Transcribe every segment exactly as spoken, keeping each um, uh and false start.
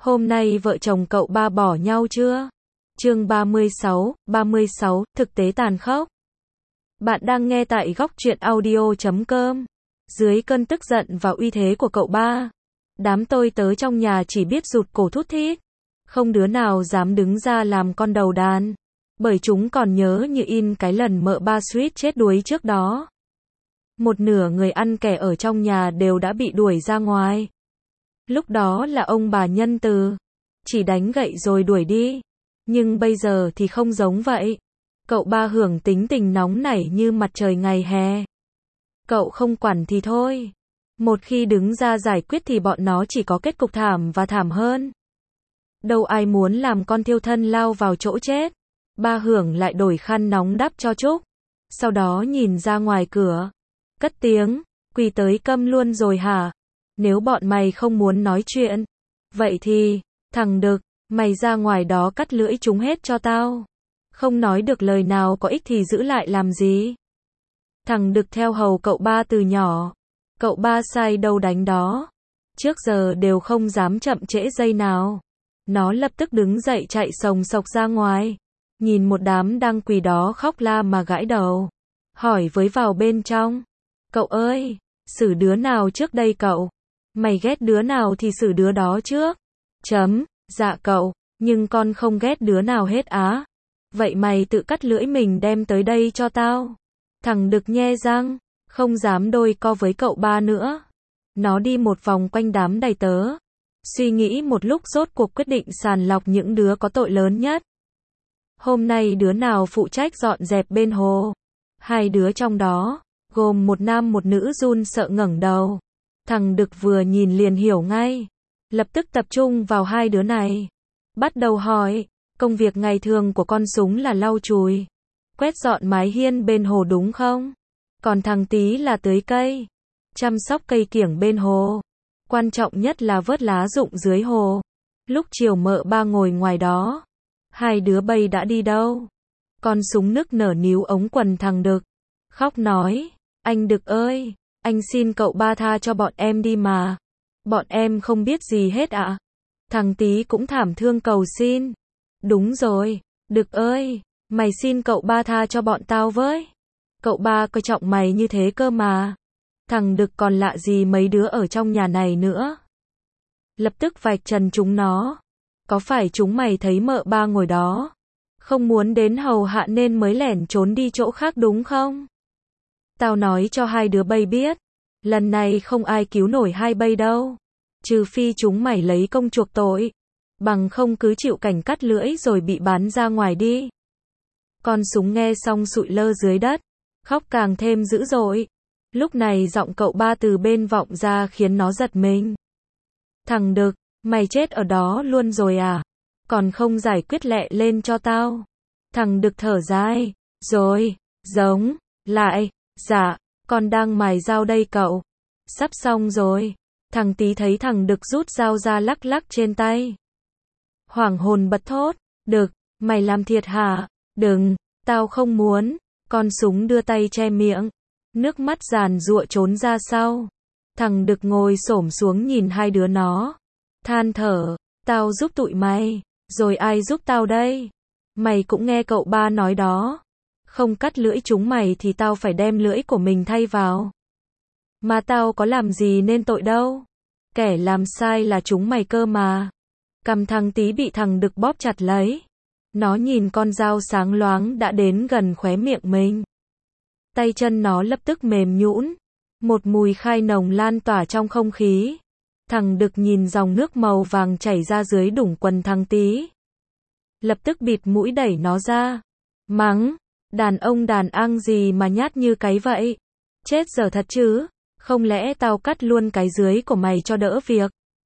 Hôm nay vợ chồng cậu ba bỏ nhau chưa? Chương ba mươi sáu, ba mươi sáu, thực tế tàn khốc. Bạn đang nghe tại góc truyện audio chấm com. Dưới cơn tức giận và uy thế của cậu ba, đám tôi tớ trong nhà chỉ biết rụt cổ thút thít. Không đứa nào dám đứng ra làm con đầu đàn. Bởi chúng còn nhớ như in cái lần mợ ba suýt chết đuối trước đó. Một nửa người ăn kẻ ở trong nhà đều đã bị đuổi ra ngoài. Lúc đó là ông bà nhân từ, chỉ đánh gậy rồi đuổi đi. Nhưng bây giờ thì không giống vậy. Cậu ba hưởng tính tình nóng nảy như mặt trời ngày hè. Cậu không quản thì thôi. Một khi đứng ra giải quyết thì bọn nó chỉ có kết cục thảm và thảm hơn. Đâu ai muốn làm con thiêu thân lao vào chỗ chết. Ba hưởng lại đổi khăn nóng đắp cho Trúc. Sau đó nhìn ra ngoài cửa. Cất tiếng, quỳ tới câm luôn rồi hả? Nếu bọn mày không muốn nói chuyện, vậy thì, thằng Đực, mày ra ngoài đó cắt lưỡi chúng hết cho tao. Không nói được lời nào có ích thì giữ lại làm gì? Thằng Đực theo hầu cậu ba từ nhỏ. Cậu ba sai đâu đánh đó. Trước giờ đều không dám chậm trễ giây nào. Nó lập tức đứng dậy chạy sồng sộc ra ngoài. Nhìn một đám đang quỳ đó khóc la mà gãi đầu. Hỏi với vào bên trong. Cậu ơi, xử đứa nào trước đây cậu? Mày ghét đứa nào thì xử đứa đó trước. Chấm, dạ cậu, nhưng con không ghét đứa nào hết á. Vậy mày tự cắt lưỡi mình đem tới đây cho tao. Thằng Đực nhe răng, không dám đôi co với cậu ba nữa. Nó đi một vòng quanh đám đầy tớ. Suy nghĩ một lúc rốt cuộc quyết định sàng lọc những đứa có tội lớn nhất. Hôm nay đứa nào phụ trách dọn dẹp bên hồ? Hai đứa trong đó, gồm một nam một nữ run sợ ngẩng đầu. Thằng Đực vừa nhìn liền hiểu ngay. Lập tức tập trung vào hai đứa này. Bắt đầu hỏi, công việc ngày thường của con Súng là lau chùi, quét dọn mái hiên bên hồ đúng không? Còn thằng Tí là tưới cây, chăm sóc cây kiểng bên hồ. Quan trọng nhất là vớt lá rụng dưới hồ. Lúc chiều mợ ba ngồi ngoài đó. Hai đứa bay đã đi đâu? Con Súng nức nở níu ống quần thằng Đực. Khóc nói, anh Đực ơi, anh xin cậu ba tha cho bọn em đi mà. Bọn em không biết gì hết ạ. À? Thằng Tí cũng thảm thương cầu xin. Đúng rồi, Đực ơi, mày xin cậu ba tha cho bọn tao với. Cậu ba coi trọng mày như thế cơ mà. Thằng Đực còn lạ gì mấy đứa ở trong nhà này nữa. Lập tức vạch trần chúng nó. Có phải chúng mày thấy mợ ba ngồi đó, không muốn đến hầu hạ nên mới lẻn trốn đi chỗ khác đúng không? Tao nói cho hai đứa bay biết, lần này không ai cứu nổi hai bay đâu. Trừ phi chúng mày lấy công chuộc tội, bằng không cứ chịu cảnh cắt lưỡi rồi bị bán ra ngoài đi. Con Súng nghe xong sụi lơ dưới đất, khóc càng thêm dữ dội. Lúc này giọng cậu ba từ bên vọng ra khiến nó giật mình. Thằng Đực, mày chết ở đó luôn rồi à? Còn không giải quyết lẹ lên cho tao. Thằng Đực thở dài, rồi, giống, lại, dạ, con đang mài dao đây cậu. Sắp xong rồi. Thằng Tí thấy thằng Đực rút dao ra lắc lắc trên tay. Hoảng hồn bật thốt, Đực, mày làm thiệt hả? Đừng, tao không muốn. Con Súng đưa tay che miệng. Nước mắt giàn giụa trốn ra sau. Thằng Đực ngồi xổm xuống nhìn hai đứa nó. Than thở, tao giúp tụi mày, rồi ai giúp tao đây? Mày cũng nghe cậu ba nói đó. Không cắt lưỡi chúng mày thì tao phải đem lưỡi của mình thay vào. Mà tao có làm gì nên tội đâu. Kẻ làm sai là chúng mày cơ mà. Cầm thằng Tí bị thằng Đực bóp chặt lấy. Nó nhìn con dao sáng loáng đã đến gần khóe miệng mình. Tay chân nó lập tức mềm nhũn. Một mùi khai nồng lan tỏa trong không khí. Thằng Đực nhìn dòng nước màu vàng chảy ra dưới đủng quần thằng Tí. Lập tức bịt mũi đẩy nó ra. Mắng, đàn ông đàn ang gì mà nhát như cái vậy? Chết giờ thật chứ, không lẽ tao cắt luôn cái dưới của mày cho đỡ việc?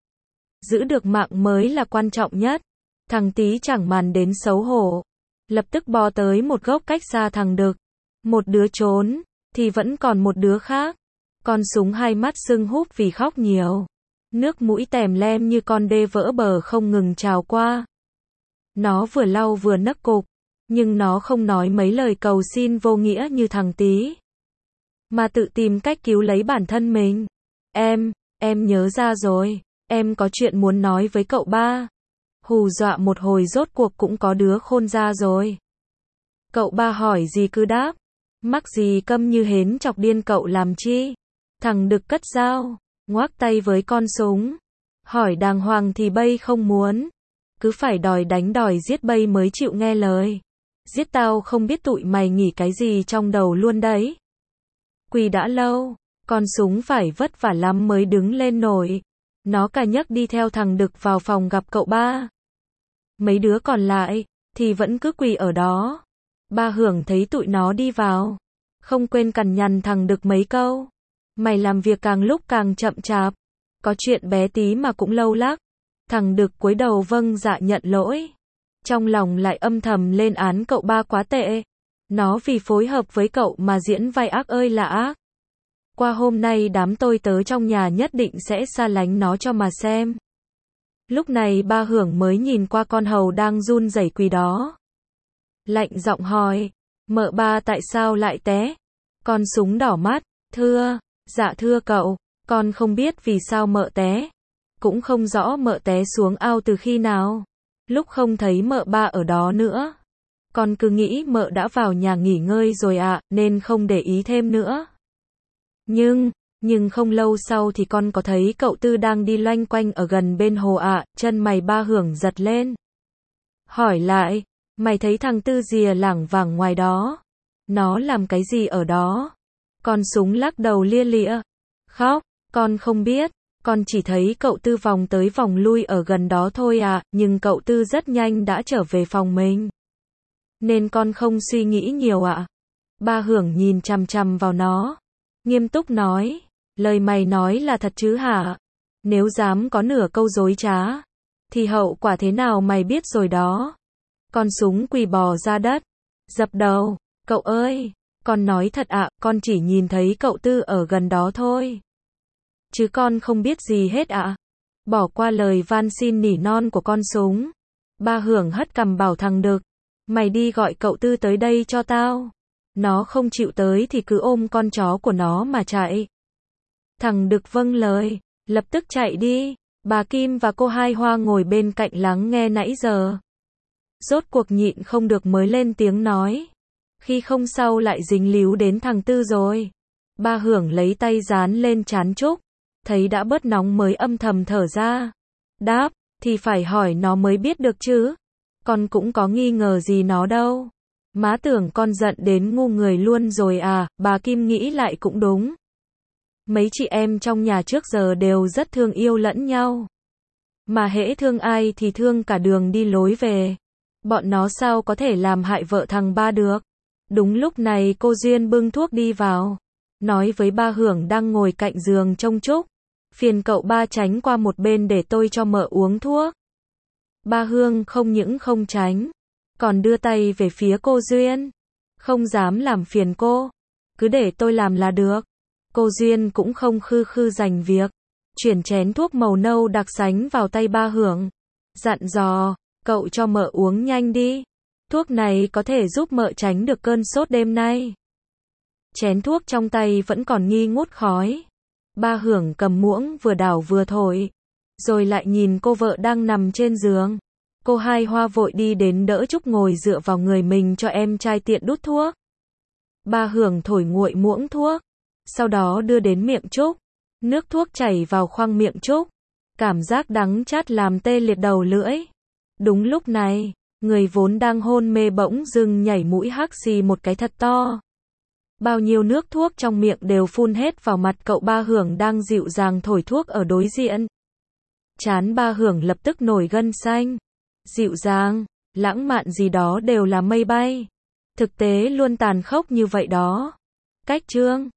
Giữ được mạng mới là quan trọng nhất. Thằng Tí chẳng màng đến xấu hổ. Lập tức bò tới một gốc cách xa thằng Đực. Một đứa trốn, thì vẫn còn một đứa khác. Con Súng hai mắt sưng húp vì khóc nhiều. Nước mũi tèm lem như con đê vỡ bờ không ngừng trào qua. Nó vừa lau vừa nấc cục. Nhưng nó không nói mấy lời cầu xin vô nghĩa như thằng Tí. Mà tự tìm cách cứu lấy bản thân mình. Em, em nhớ ra rồi. em có chuyện muốn nói với cậu ba. Hù dọa một hồi rốt cuộc cũng có đứa khôn ra rồi. Cậu ba hỏi gì cứ đáp. Mắc gì câm như hến chọc điên cậu làm chi? Thằng Đực cất dao, ngoác tay với con súng. Hỏi đàng hoàng thì bây không muốn. Cứ phải đòi đánh đòi giết bây mới chịu nghe lời. Giết tao không biết tụi mày nghĩ cái gì trong đầu luôn đấy. Quỳ đã lâu, con súng phải vất vả lắm mới đứng lên nổi. Nó cà nhấc đi theo thằng Đực vào phòng gặp cậu ba. Mấy đứa còn lại, thì vẫn cứ quỳ ở đó. Ba Hưởng thấy tụi nó đi vào. Không quên cằn nhằn thằng Đực mấy câu. Mày làm việc càng lúc càng chậm chạp. Có chuyện bé tí mà cũng lâu lắc. Thằng Đực cúi đầu vâng dạ nhận lỗi. Trong lòng lại âm thầm lên án cậu ba quá tệ. Nó vì phối hợp với cậu mà diễn vai ác ơi là ác. Qua hôm nay đám tôi tớ trong nhà nhất định sẽ xa lánh nó cho mà xem. Lúc này ba Hưởng mới nhìn qua con hầu đang run rẩy quỳ đó. Lạnh giọng hỏi, mợ ba tại sao lại té? Con súng đỏ mắt, thưa, dạ thưa cậu, con không biết vì sao mợ té. Cũng không rõ mợ té xuống ao từ khi nào. Lúc không thấy mợ ba ở đó nữa. Con cứ nghĩ mợ đã vào nhà nghỉ ngơi rồi ạ, nên không để ý thêm nữa. Nhưng, nhưng không lâu sau thì con có thấy cậu Tư đang đi loanh quanh ở gần bên hồ ạ, chân mày ba Hưởng giật lên. Hỏi lại, mày thấy thằng Tư rìa lảng vảng ngoài đó. Nó làm cái gì ở đó? Con súng lắc đầu lia lịa. Khóc, con không biết. Con chỉ thấy cậu Tư vòng tới vòng lui ở gần đó thôi à, nhưng cậu Tư rất nhanh đã trở về phòng mình. Nên con không suy nghĩ nhiều ạ. Ba Hưởng nhìn chằm chằm vào nó. Nghiêm túc nói, lời mày nói là thật chứ hả? Nếu dám có nửa câu dối trá, thì hậu quả thế nào mày biết rồi đó. Con súng quỳ bò ra đất, dập đầu, cậu ơi, con nói thật ạ, con chỉ nhìn thấy cậu Tư ở gần đó thôi. Chứ con không biết gì hết ạ. Bỏ qua lời van xin nỉ non của con súng. Ba Hưởng hất cằm bảo thằng Đực, mày đi gọi cậu Tư tới đây cho tao. Nó không chịu tới thì cứ ôm con chó của nó mà chạy. Thằng Đực vâng lời, lập tức chạy đi. Bà Kim và cô Hai Hoa ngồi bên cạnh lắng nghe nãy giờ. Rốt cuộc nhịn không được mới lên tiếng nói. Khi không sau lại dính líu đến thằng Tư rồi. Ba Hưởng lấy tay dán lên trán Trúc. Thấy đã bớt nóng mới âm thầm thở ra. Đáp, thì phải hỏi nó mới biết được chứ. Con cũng có nghi ngờ gì nó đâu. Má tưởng con giận đến ngu người luôn rồi à, bà Kim nghĩ lại cũng đúng. Mấy chị em trong nhà trước giờ đều rất thương yêu lẫn nhau. Mà hễ thương ai thì thương cả đường đi lối về. Bọn nó sao có thể làm hại vợ thằng ba được. Đúng lúc này cô Duyên bưng thuốc đi vào. Nói với ba Hưởng đang ngồi cạnh giường trông Trúc. Phiền cậu ba tránh qua một bên để tôi cho mợ uống thuốc. Ba Hương không những không tránh, còn đưa tay về phía cô Duyên. Không dám làm phiền cô. Cứ để tôi làm là được. Cô Duyên cũng không khư khư giành việc. Chuyển chén thuốc màu nâu đặc sánh vào tay ba Hưởng. Dặn dò, cậu cho mợ uống nhanh đi. Thuốc này có thể giúp mợ tránh được cơn sốt đêm nay. Chén thuốc trong tay vẫn còn nghi ngút khói. Ba Hưởng cầm muỗng vừa đảo vừa thổi. Rồi lại nhìn cô vợ đang nằm trên giường. Cô Hai Hoa vội đi đến đỡ Trúc ngồi dựa vào người mình cho em trai tiện đút thuốc. Ba Hưởng thổi nguội muỗng thuốc. Sau đó đưa đến miệng Trúc. Nước thuốc chảy vào khoang miệng Trúc. Cảm giác đắng chát làm tê liệt đầu lưỡi. Đúng lúc này, người vốn đang hôn mê bỗng dưng nhảy mũi hắc xì một cái thật to. Bao nhiêu nước thuốc trong miệng đều phun hết vào mặt cậu ba Hưởng đang dịu dàng thổi thuốc ở đối diện. Trán ba Hưởng lập tức nổi gân xanh. Dịu dàng, lãng mạn gì đó đều là mây bay. Thực tế luôn tàn khốc như vậy đó. Cách chương